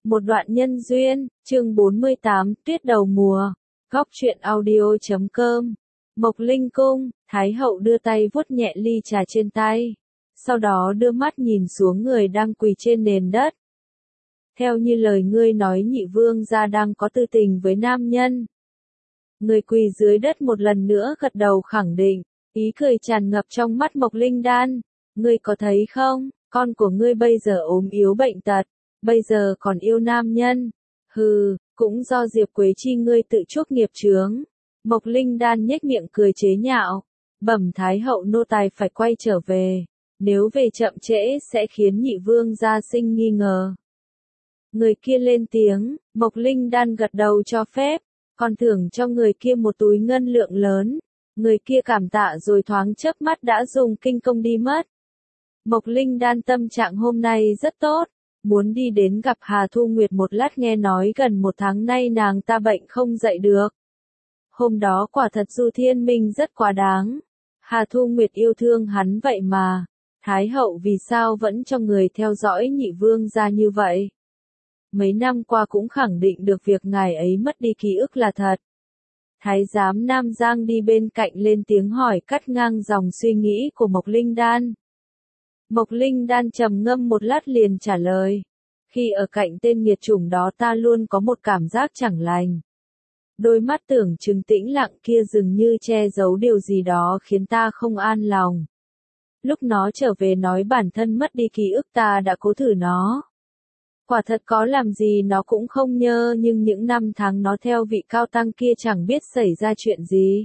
Một đoạn nhân duyên, chương 48, tuyết đầu mùa. Góc truyện audio.com. Mộc Linh cung, Thái hậu đưa tay vuốt nhẹ ly trà trên tay. Sau đó đưa mắt nhìn xuống người đang quỳ trên nền đất. Theo như lời ngươi nói nhị vương gia đang có tư tình với nam nhân. Người quỳ dưới đất một lần nữa gật đầu khẳng định, ý cười tràn ngập trong mắt Mộc Linh Đan. Ngươi có thấy không, con của ngươi bây giờ ốm yếu bệnh tật. Bây giờ còn yêu nam nhân. Hừ, cũng do Diệp Quế Chi ngươi tự chuốc nghiệp chướng. Mộc Linh Đan nhếch miệng cười chế nhạo. Bẩm Thái hậu nô tài phải quay trở về. Nếu về chậm trễ sẽ khiến nhị vương gia sinh nghi ngờ. Người kia lên tiếng, Mộc Linh Đan gật đầu cho phép. Còn thưởng cho người kia một túi ngân lượng lớn. Người kia cảm tạ rồi thoáng chớp mắt đã dùng kinh công đi mất. Mộc Linh Đan tâm trạng hôm nay rất tốt. Muốn đi đến gặp Hà Thu Nguyệt một lát, nghe nói gần một tháng nay nàng ta bệnh không dậy được. Hôm đó quả thật Du Thiên Minh rất quá đáng. Hà Thu Nguyệt yêu thương hắn vậy mà. Thái hậu vì sao vẫn cho người theo dõi nhị vương gia như vậy? Mấy năm qua cũng khẳng định được việc ngài ấy mất đi ký ức là thật. Thái giám Nam Giang đi bên cạnh lên tiếng hỏi, cắt ngang dòng suy nghĩ của Mộc Linh Đan. Mộc Linh Đan trầm ngâm một lát liền trả lời. Khi ở cạnh tên nghiệt chủng đó ta luôn có một cảm giác chẳng lành. Đôi mắt tưởng chừng tĩnh lặng kia dường như che giấu điều gì đó khiến ta không an lòng. Lúc nó trở về nói bản thân mất đi ký ức, ta đã cố thử nó. Quả thật có làm gì nó cũng không nhớ, nhưng những năm tháng nó theo vị cao tăng kia chẳng biết xảy ra chuyện gì.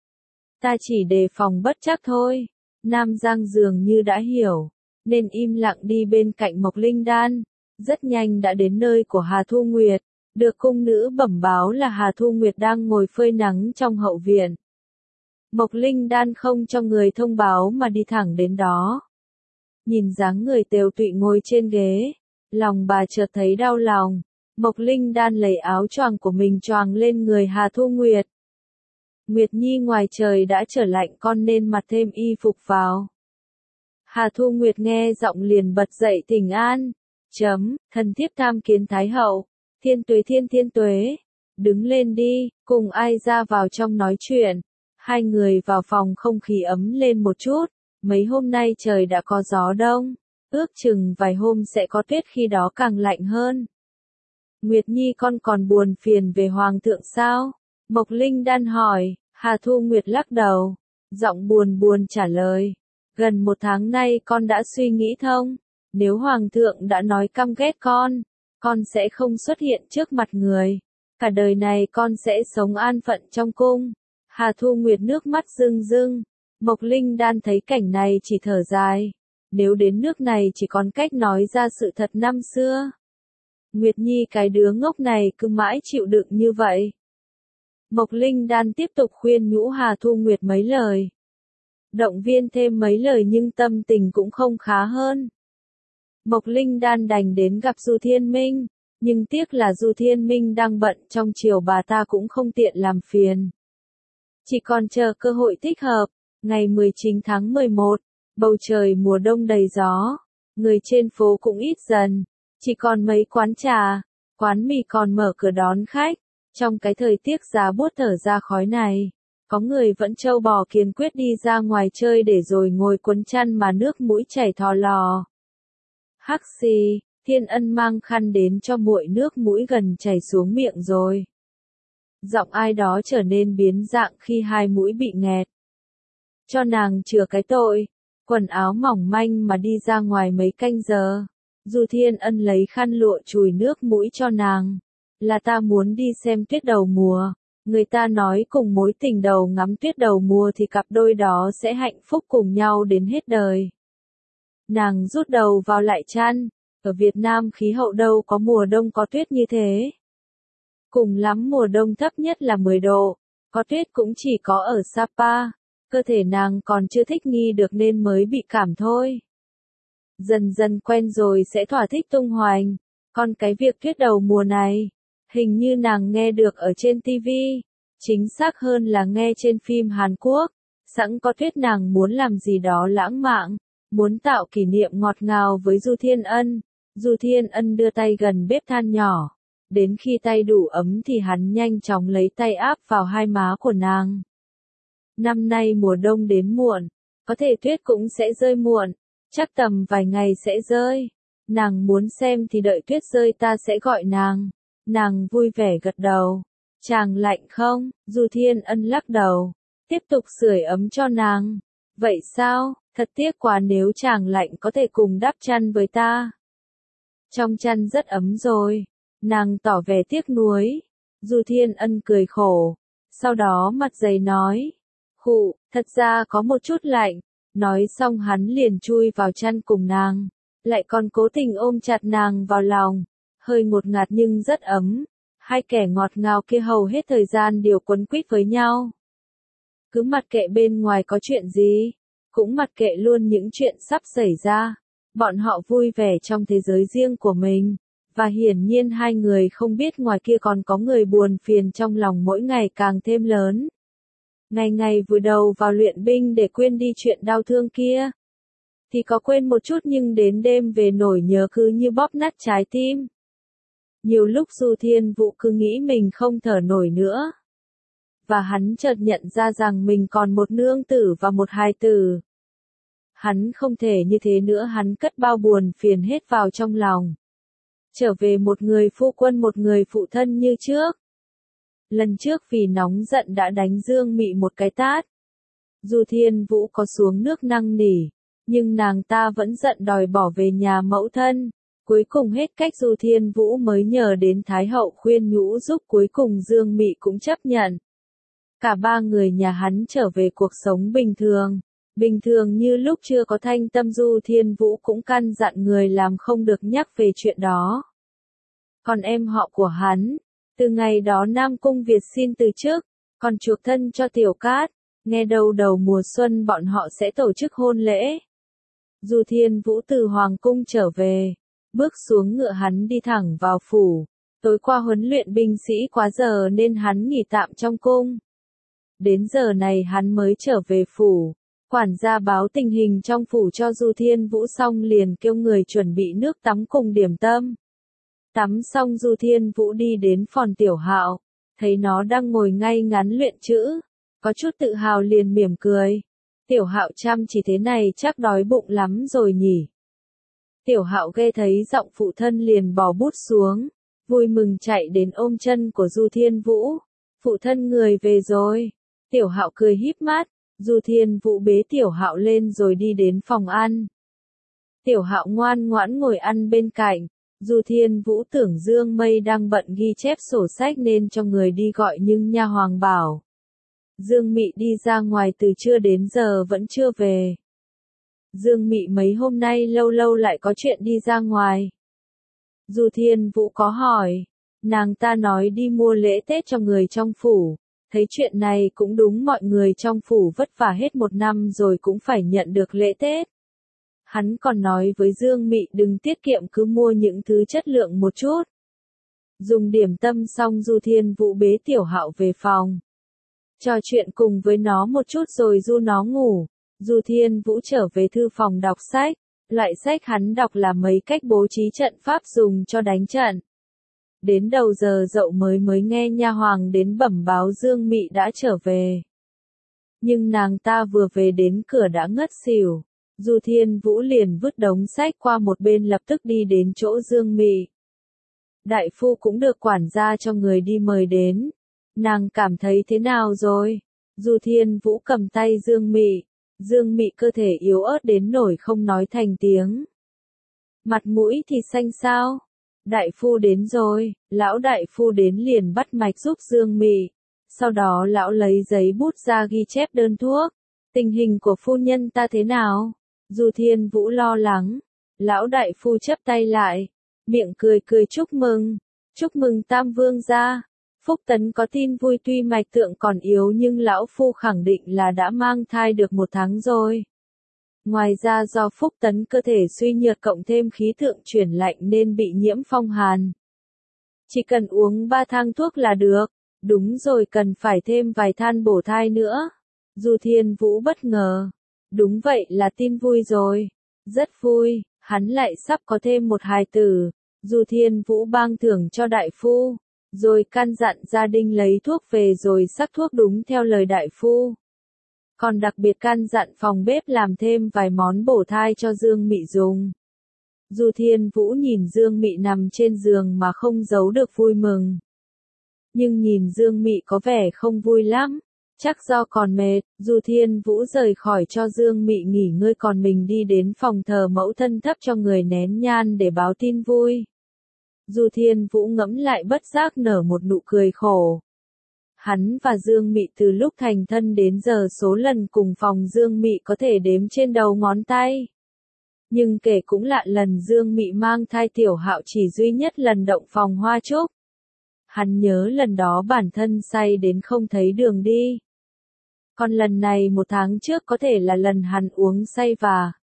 Ta chỉ đề phòng bất trắc thôi. Nam Giang dường như đã hiểu, nên im lặng đi bên cạnh Mộc Linh Đan. Rất nhanh đã đến nơi của Hà Thu Nguyệt, được cung nữ bẩm báo là Hà Thu Nguyệt đang ngồi phơi nắng trong hậu viện. Mộc Linh Đan không cho người thông báo mà đi thẳng đến đó. Nhìn dáng người tiều tụy ngồi trên ghế, lòng bà chợt thấy đau lòng. Mộc Linh Đan lấy áo choàng của mình choàng lên người Hà Thu Nguyệt. Nguyệt Nhi, ngoài trời đã trở lạnh, con nên mặc thêm y phục vào. Hà Thu Nguyệt nghe giọng liền bật dậy thỉnh an. Thần thiếp tham kiến Thái hậu. Thiên tuế. Đứng lên đi, cùng ai ra vào trong nói chuyện. Hai người vào phòng, không khí ấm lên một chút. Mấy hôm nay trời đã có gió đông. Ước chừng vài hôm sẽ có tuyết, khi đó càng lạnh hơn. Nguyệt Nhi, con còn buồn phiền về Hoàng thượng sao? Mộc Linh Đan hỏi. Hà Thu Nguyệt lắc đầu. Giọng buồn trả lời. Gần một tháng nay con đã suy nghĩ thông. Nếu Hoàng thượng đã nói căm ghét con sẽ không xuất hiện trước mặt người. Cả đời này con sẽ sống an phận trong cung. Hà Thu Nguyệt nước mắt rưng rưng. Mộc Linh Đan thấy cảnh này chỉ thở dài. Nếu đến nước này chỉ còn cách nói ra sự thật năm xưa. Nguyệt Nhi, cái đứa ngốc này cứ mãi chịu đựng như vậy. Mộc Linh Đan tiếp tục khuyên nhủ Hà Thu Nguyệt mấy lời. Động viên thêm mấy lời nhưng tâm tình cũng không khá hơn. Mộc Linh Đan đành đến gặp Du Thiên Minh, nhưng tiếc là Du Thiên Minh đang bận trong triều, bà ta cũng không tiện làm phiền. Chỉ còn chờ cơ hội thích hợp. Ngày 19 tháng 11, bầu trời mùa đông đầy gió, người trên phố cũng ít dần, chỉ còn mấy quán trà, quán mì còn mở cửa đón khách. Trong cái thời tiết giá buốt thở ra khói này, có người vẫn trâu bò kiên quyết đi ra ngoài chơi để rồi ngồi quấn chăn mà nước mũi chảy thò lò. Hắc xì, Thiên Ân mang khăn đến cho muội, nước mũi gần chảy xuống miệng rồi. Giọng ai đó trở nên biến dạng khi hai mũi bị nghẹt. Cho nàng chừa cái tội, quần áo mỏng manh mà đi ra ngoài mấy canh giờ. Du Thiên Ân lấy khăn lụa chùi nước mũi cho nàng. Là ta muốn đi xem tuyết đầu mùa. Người ta nói cùng mối tình đầu ngắm tuyết đầu mùa thì cặp đôi đó sẽ hạnh phúc cùng nhau đến hết đời. Nàng rút đầu vào lại chăn. Ở Việt Nam khí hậu đâu có mùa đông có tuyết như thế. Cùng lắm mùa đông thấp nhất là 10 độ. Có tuyết cũng chỉ có ở Sapa. Cơ thể nàng còn chưa thích nghi được nên mới bị cảm thôi. Dần dần quen rồi sẽ thỏa thích tung hoành. Còn cái việc tuyết đầu mùa này, hình như nàng nghe được ở trên TV. Chính xác hơn là nghe trên phim Hàn Quốc. Sẵn có tuyết nàng muốn làm gì đó lãng mạn. Muốn tạo kỷ niệm ngọt ngào với Du Thiên Ân. Du Thiên Ân đưa tay gần bếp than nhỏ. Đến khi tay đủ ấm thì hắn nhanh chóng lấy tay áp vào hai má của nàng. Năm nay mùa đông đến muộn, có thể tuyết cũng sẽ rơi muộn, chắc tầm vài ngày sẽ rơi. Nàng muốn xem thì đợi tuyết rơi ta sẽ gọi nàng. Nàng vui vẻ gật đầu. Chàng lạnh không? Du Thiên Ân lắc đầu. Tiếp tục sưởi ấm cho nàng. Vậy sao? Thật tiếc quá nếu chàng lạnh có thể cùng đắp chăn với ta. Trong chăn rất ấm rồi. Nàng tỏ vẻ tiếc nuối. Du Thiên Ân cười khổ. Sau đó mặt dày nói. Khụ, thật ra có một chút lạnh. Nói xong hắn liền chui vào chăn cùng nàng. Lại còn cố tình ôm chặt nàng vào lòng. Hơi ngột ngạt nhưng rất ấm. Hai kẻ ngọt ngào kia hầu hết thời gian đều quấn quýt với nhau. Cứ mặc kệ bên ngoài có chuyện gì. Cũng mặc kệ luôn những chuyện sắp xảy ra. Bọn họ vui vẻ trong thế giới riêng của mình. Và hiển nhiên hai người không biết ngoài kia còn có người buồn phiền trong lòng mỗi ngày càng thêm lớn. Ngày ngày vùi đầu vào luyện binh để quên đi chuyện đau thương kia. Thì có quên một chút nhưng đến đêm về nỗi nhớ cứ như bóp nát trái tim. Nhiều lúc Du Thiên Vũ cứ nghĩ mình không thở nổi nữa. Và hắn chợt nhận ra rằng mình còn một nương tử và một hài tử. Hắn không thể như thế nữa, hắn cất bao buồn phiền hết vào trong lòng. Trở về một người phu quân một người phụ thân như trước. Lần trước vì nóng giận đã đánh Dương Mị một cái tát. Du Thiên Vũ có xuống nước năn nỉ, nhưng nàng ta vẫn giận đòi bỏ về nhà mẫu thân. Cuối cùng hết cách Du Thiên Vũ mới nhờ đến Thái Hậu khuyên nhủ giúp, cuối cùng Dương Mị cũng chấp nhận. Cả ba người nhà hắn trở về cuộc sống bình thường. Bình thường như lúc chưa có Thanh Tâm. Du Thiên Vũ cũng căn dặn người làm không được nhắc về chuyện đó. Còn em họ của hắn, từ ngày đó Nam Cung Việt xin từ chức, còn chuộc thân cho Tiểu Cát, nghe đâu đầu mùa xuân bọn họ sẽ tổ chức hôn lễ. Du Thiên Vũ từ Hoàng Cung trở về, bước xuống ngựa hắn đi thẳng vào phủ. Tối qua huấn luyện binh sĩ quá giờ nên hắn nghỉ tạm trong cung. Đến giờ này hắn mới trở về phủ. Quản gia báo tình hình trong phủ cho Du Thiên Vũ xong liền kêu người chuẩn bị nước tắm cùng điểm tâm. Tắm xong Du Thiên Vũ đi đến phòng Tiểu Hạo, thấy nó đang ngồi ngay ngắn luyện chữ, có chút tự hào liền mỉm cười. Tiểu Hạo chăm chỉ thế này chắc đói bụng lắm rồi nhỉ. Tiểu Hạo nghe thấy giọng phụ thân liền bỏ bút xuống, vui mừng chạy đến ôm chân của Du Thiên Vũ. Phụ thân người về rồi. Tiểu Hạo cười híp mắt. Du Thiên Vũ bế Tiểu Hạo lên rồi đi đến phòng ăn. Tiểu Hạo ngoan ngoãn ngồi ăn bên cạnh. Du Thiên Vũ tưởng Dương Mây đang bận ghi chép sổ sách nên cho người đi gọi, nhưng nha hoàng bảo Dương Mị đi ra ngoài từ trưa đến giờ vẫn chưa về. Dương Mị mấy hôm nay lâu lâu lại có chuyện đi ra ngoài. Du Thiên Vũ có hỏi, nàng ta nói đi mua lễ Tết cho người trong phủ. Thấy chuyện này cũng đúng, mọi người trong phủ vất vả hết một năm rồi cũng phải nhận được lễ Tết. Hắn còn nói với Dương Mị đừng tiết kiệm, cứ mua những thứ chất lượng một chút. Dùng điểm tâm xong Du Thiên Vũ bế Tiểu Hạo về phòng. Trò chuyện cùng với nó một chút rồi du nó ngủ. Du Thiên Vũ trở về thư phòng đọc sách. Loại sách hắn đọc là mấy cách bố trí trận pháp dùng cho đánh trận. Đến đầu giờ dậu mới nghe nha hoàng đến bẩm báo Dương Mị đã trở về. Nhưng nàng ta vừa về đến cửa đã ngất xỉu. Du Thiên Vũ liền vứt đống sách qua một bên, lập tức đi đến chỗ Dương Mị. Đại phu cũng được quản gia cho người đi mời đến. Nàng cảm thấy thế nào rồi? Du Thiên Vũ cầm tay Dương Mị. Dương Mị cơ thể yếu ớt đến nỗi không nói thành tiếng. Mặt mũi thì xanh xao. Đại phu đến rồi. Lão đại phu đến liền bắt mạch giúp Dương Mị. Sau đó lão lấy giấy bút ra ghi chép đơn thuốc. Tình hình của phu nhân ta thế nào? Du Thiên Vũ lo lắng. Lão đại phu chắp tay lại, miệng cười cười chúc mừng. Chúc mừng Tam Vương gia. Phúc Tấn có tin vui, tuy mạch tượng còn yếu nhưng lão phu khẳng định là đã mang thai được 1 tháng rồi. Ngoài ra do Phúc Tấn cơ thể suy nhược cộng thêm khí tượng chuyển lạnh nên bị nhiễm phong hàn. Chỉ cần uống 3 thang thuốc là được. Đúng rồi, cần phải thêm vài than bổ thai nữa. Du Thiên Vũ bất ngờ. Đúng vậy, là tin vui rồi. Rất vui. Hắn lại sắp có thêm một hài tử, Du Thiên Vũ ban thưởng cho đại phu, rồi căn dặn gia đình lấy thuốc về rồi sắc thuốc đúng theo lời đại phu. Còn đặc biệt căn dặn phòng bếp làm thêm vài món bổ thai cho Dương Mị dùng. Du Thiên Vũ nhìn Dương Mị nằm trên giường mà không giấu được vui mừng. Nhưng nhìn Dương Mị có vẻ không vui lắm, chắc do còn mệt, Du Thiên Vũ rời khỏi cho Dương Mị nghỉ ngơi còn mình đi đến phòng thờ mẫu thân thắp cho người nén nhang để báo tin vui. Du Thiên Vũ ngẫm lại bất giác nở một nụ cười khổ. Hắn và Dương Mị từ lúc thành thân đến giờ số lần cùng phòng Dương Mị có thể đếm trên đầu ngón tay. Nhưng kể cũng lạ lần Dương Mị mang thai Tiểu Hạo chỉ duy nhất lần động phòng hoa trúc. Hắn nhớ lần đó bản thân say đến không thấy đường đi. Còn lần này 1 tháng trước có thể là lần hắn uống say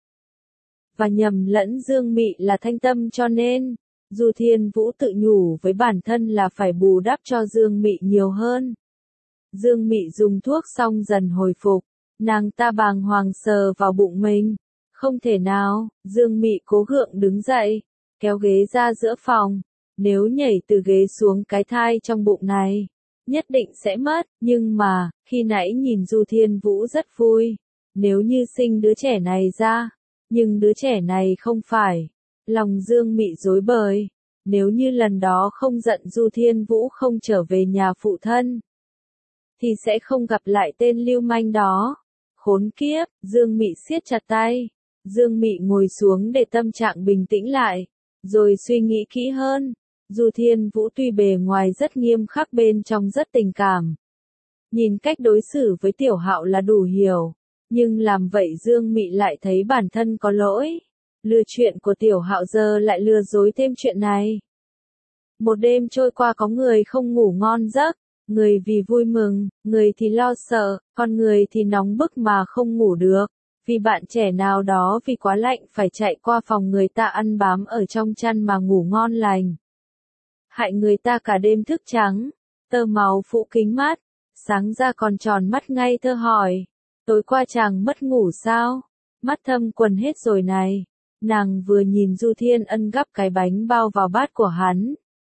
và nhầm lẫn Dương Mị là Thanh Tâm cho nên, Du Thiên Vũ tự nhủ với bản thân là phải bù đắp cho Dương Mị nhiều hơn. Dương Mị dùng thuốc xong dần hồi phục, nàng ta bàng hoàng sờ vào bụng mình. Không thể nào, Dương Mị cố gượng đứng dậy, kéo ghế ra giữa phòng. Nếu nhảy từ ghế xuống cái thai trong bụng này, nhất định sẽ mất, nhưng mà, khi nãy nhìn Du Thiên Vũ rất vui. Nếu như sinh đứa trẻ này ra, nhưng đứa trẻ này không phải. Lòng Dương Mị rối bời, nếu như lần đó không giận Du Thiên Vũ không trở về nhà phụ thân, thì sẽ không gặp lại tên lưu manh đó. Khốn kiếp, Dương Mị siết chặt tay. Dương Mị ngồi xuống để tâm trạng bình tĩnh lại, rồi suy nghĩ kỹ hơn. Du Thiên Vũ tuy bề ngoài rất nghiêm khắc bên trong rất tình cảm. Nhìn cách đối xử với Tiểu Hạo là đủ hiểu, nhưng làm vậy Dương Mị lại thấy bản thân có lỗi. Lừa chuyện của Tiểu Hạo giờ lại lừa dối thêm chuyện này. Một đêm trôi qua có người không ngủ ngon giấc, người vì vui mừng, người thì lo sợ, còn người thì nóng bức mà không ngủ được. Vì bạn trẻ nào đó vì quá lạnh phải chạy qua phòng người ta ăn bám ở trong chăn mà ngủ ngon lành. Hại người ta cả đêm thức trắng, tơ máu phủ kính mắt, sáng ra còn tròn mắt ngây thơ hỏi. Tối qua chàng mất ngủ sao? Mắt thâm quần hết rồi này. Nàng vừa nhìn Du Thiên Ân gắp cái bánh bao vào bát của hắn.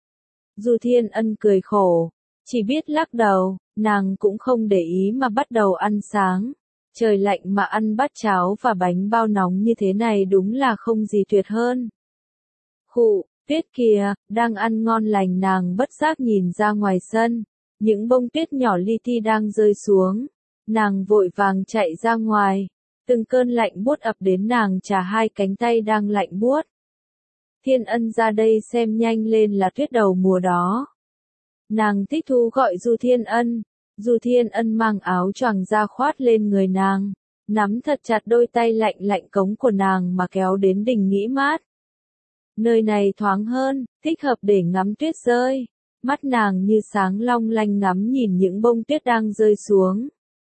Du Thiên Ân cười khổ, chỉ biết lắc đầu, nàng cũng không để ý mà bắt đầu ăn sáng. Trời lạnh mà ăn bát cháo và bánh bao nóng như thế này đúng là không gì tuyệt hơn. Khụ, tuyết kìa, đang ăn ngon lành nàng bất giác nhìn ra ngoài sân. Những bông tuyết nhỏ li ti đang rơi xuống. Nàng vội vàng chạy ra ngoài. Từng cơn lạnh buốt ập đến nàng chà hai cánh tay đang lạnh buốt. Thiên Ân ra đây xem nhanh lên là tuyết đầu mùa đó. Nàng thích thú gọi Du Thiên Ân. Du Thiên Ân mang áo choàng ra khoát lên người nàng, nắm thật chặt đôi tay lạnh lạnh cống của nàng mà kéo đến đỉnh nghỉ mát. Nơi này thoáng hơn, thích hợp để ngắm tuyết rơi. Mắt nàng như sáng long lanh ngắm nhìn những bông tuyết đang rơi xuống.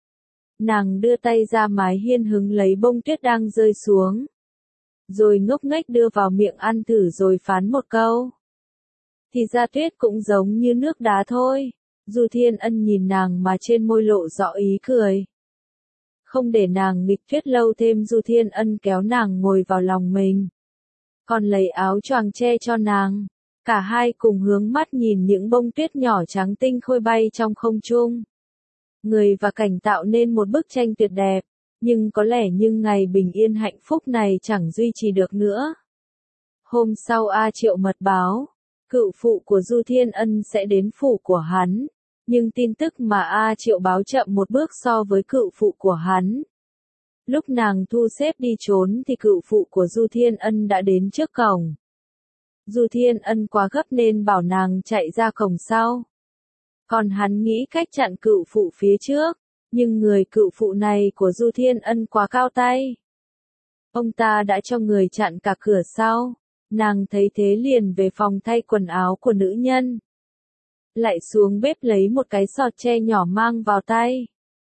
Nàng đưa tay ra mái hiên hứng lấy bông tuyết đang rơi xuống. Rồi ngốc nghếch đưa vào miệng ăn thử rồi phán một câu. Thì ra tuyết cũng giống như nước đá thôi. Du Thiên Ân nhìn nàng mà trên môi lộ rõ ý cười. Không để nàng nghịch tuyết lâu thêm Du Thiên Ân kéo nàng ngồi vào lòng mình. Còn lấy áo choàng che cho nàng. Cả hai cùng hướng mắt nhìn những bông tuyết nhỏ trắng tinh khôi bay trong không trung. Người và cảnh tạo nên một bức tranh tuyệt đẹp. Nhưng có lẽ ngày bình yên hạnh phúc này chẳng duy trì được nữa. Hôm sau A Triệu mật báo. Cựu phụ của Du Thiên Ân sẽ đến phủ của hắn. Nhưng tin tức mà A Triệu báo chậm một bước so với cựu phụ của hắn. Lúc nàng thu xếp đi trốn thì cựu phụ của Du Thiên Ân đã đến trước cổng. Du Thiên Ân quá gấp nên bảo nàng chạy ra cổng sau. Còn hắn nghĩ cách chặn cựu phụ phía trước. Nhưng người cựu phụ này của Du Thiên Ân quá cao tay. Ông ta đã cho người chặn cả cửa sau. Nàng thấy thế liền về phòng thay quần áo của nữ nhân. Lại xuống bếp lấy một cái sọt tre nhỏ mang vào tay.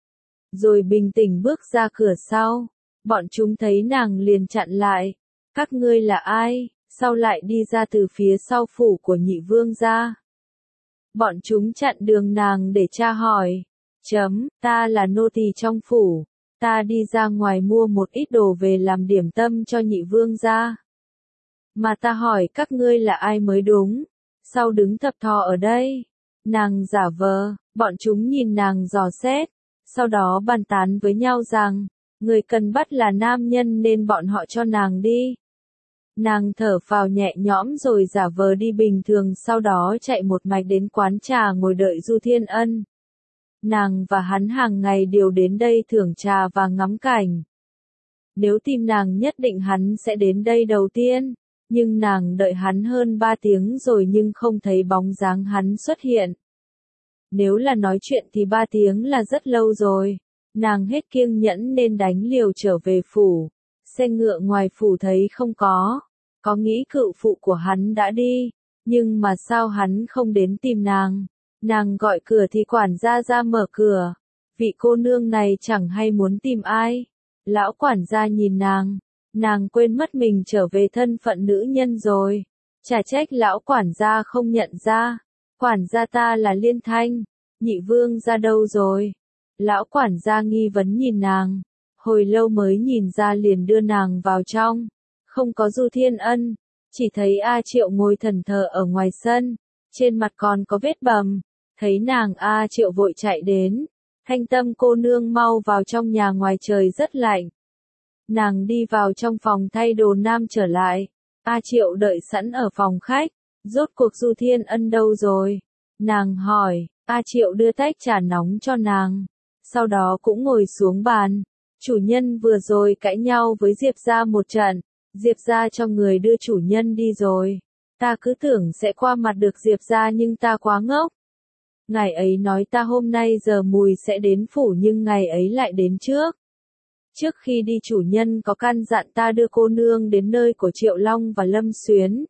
Rồi bình tĩnh bước ra cửa sau. Bọn chúng thấy nàng liền chặn lại. Các ngươi là ai, sao lại đi ra từ phía sau phủ của nhị vương gia? Bọn chúng chặn đường nàng để tra hỏi. Ta là nô tỳ trong phủ. Ta đi ra ngoài mua một ít đồ về làm điểm tâm cho nhị vương gia. Mà ta hỏi các ngươi là ai mới đúng, sao đứng thập thò ở đây? Nàng giả vờ, bọn chúng nhìn nàng dò xét, sau đó bàn tán với nhau rằng, người cần bắt là nam nhân nên bọn họ cho nàng đi. Nàng thở phào nhẹ nhõm rồi giả vờ đi bình thường, sau đó chạy một mạch đến quán trà ngồi đợi Du Thiên Ân. Nàng và hắn hàng ngày đều đến đây thưởng trà và ngắm cảnh. Nếu tìm nàng nhất định hắn sẽ đến đây đầu tiên, nhưng nàng đợi hắn hơn 3 tiếng rồi nhưng không thấy bóng dáng hắn xuất hiện. Nếu là nói chuyện thì 3 tiếng là rất lâu rồi. Nàng hết kiêng nhẫn nên đánh liều trở về phủ. Xe ngựa ngoài phủ thấy không có nghĩ cựu phụ của hắn đã đi, nhưng mà sao hắn không đến tìm nàng? Nàng gọi cửa thì quản gia ra mở cửa. Vị cô nương này chẳng hay muốn tìm ai. Lão quản gia nhìn nàng quên mất mình trở về thân phận nữ nhân rồi. Chả trách lão quản gia không nhận ra. Quản gia ta là Liên Thanh, nhị vương ra đâu rồi? Lão quản gia nghi vấn nhìn nàng, hồi lâu mới nhìn ra liền đưa nàng vào trong. Không có Du Thiên Ân, chỉ thấy A Triệu ngồi thẫn thờ ở ngoài sân, trên mặt còn có vết bầm. Thấy nàng A Triệu vội chạy đến, Thanh Tâm cô nương mau vào trong nhà, ngoài trời rất lạnh. Nàng đi vào trong phòng thay đồ nam trở lại. A Triệu đợi sẵn ở phòng khách, rốt cuộc Du Thiên Ân đâu rồi? Nàng hỏi, A Triệu đưa tách trà nóng cho nàng, sau đó cũng ngồi xuống bàn. Chủ nhân vừa rồi cãi nhau với Diệp gia một trận, Diệp gia cho người đưa chủ nhân đi rồi. Ta cứ tưởng sẽ qua mặt được Diệp gia nhưng ta quá ngốc. Ngày ấy nói ta hôm nay giờ mùi sẽ đến phủ nhưng ngày ấy lại đến trước. Trước khi đi chủ nhân có căn dặn ta đưa cô nương đến nơi của Triệu Long và Lâm Xuyến.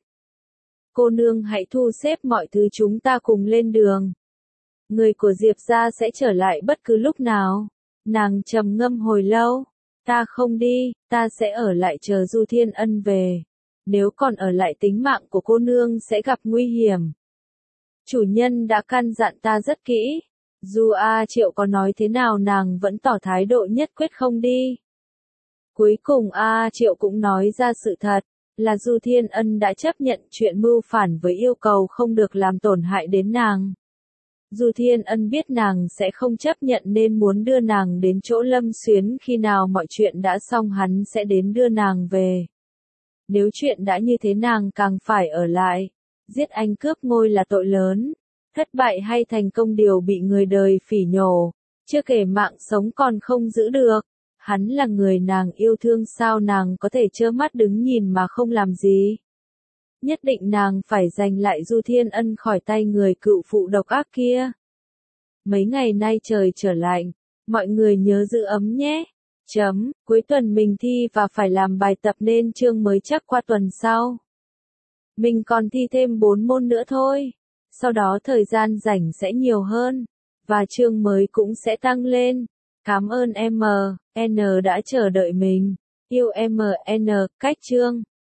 Cô nương hãy thu xếp mọi thứ chúng ta cùng lên đường. Người của Diệp gia sẽ trở lại bất cứ lúc nào. Nàng trầm ngâm hồi lâu. Ta không đi, ta sẽ ở lại chờ Du Thiên Ân về. Nếu còn ở lại tính mạng của cô nương sẽ gặp nguy hiểm. Chủ nhân đã căn dặn ta rất kỹ. Dù A Triệu có nói thế nào nàng vẫn tỏ thái độ nhất quyết không đi. Cuối cùng A Triệu cũng nói ra sự thật, là Du Thiên Ân đã chấp nhận chuyện mưu phản với yêu cầu không được làm tổn hại đến nàng. Du Thiên Ân biết nàng sẽ không chấp nhận nên muốn đưa nàng đến chỗ Lâm Xuyến, khi nào mọi chuyện đã xong hắn sẽ đến đưa nàng về. Nếu chuyện đã như thế nàng càng phải ở lại. Giết anh cướp ngôi là tội lớn. Thất bại hay thành công đều bị người đời phỉ nhổ. Chưa kể mạng sống còn không giữ được. Hắn là người nàng yêu thương, sao nàng có thể trơ mắt đứng nhìn mà không làm gì? Nhất định nàng phải giành lại Du Thiên Ân khỏi tay người cựu phụ độc ác kia. Mấy ngày nay trời trở lạnh, mọi người nhớ giữ ấm nhé. Cuối tuần mình thi và phải làm bài tập nên chương mới chắc qua tuần sau. Mình còn thi thêm 4 môn nữa thôi. Sau đó thời gian rảnh sẽ nhiều hơn. Và chương mới cũng sẽ tăng lên. Cảm ơn M, N đã chờ đợi mình. Yêu M, N, cách chương.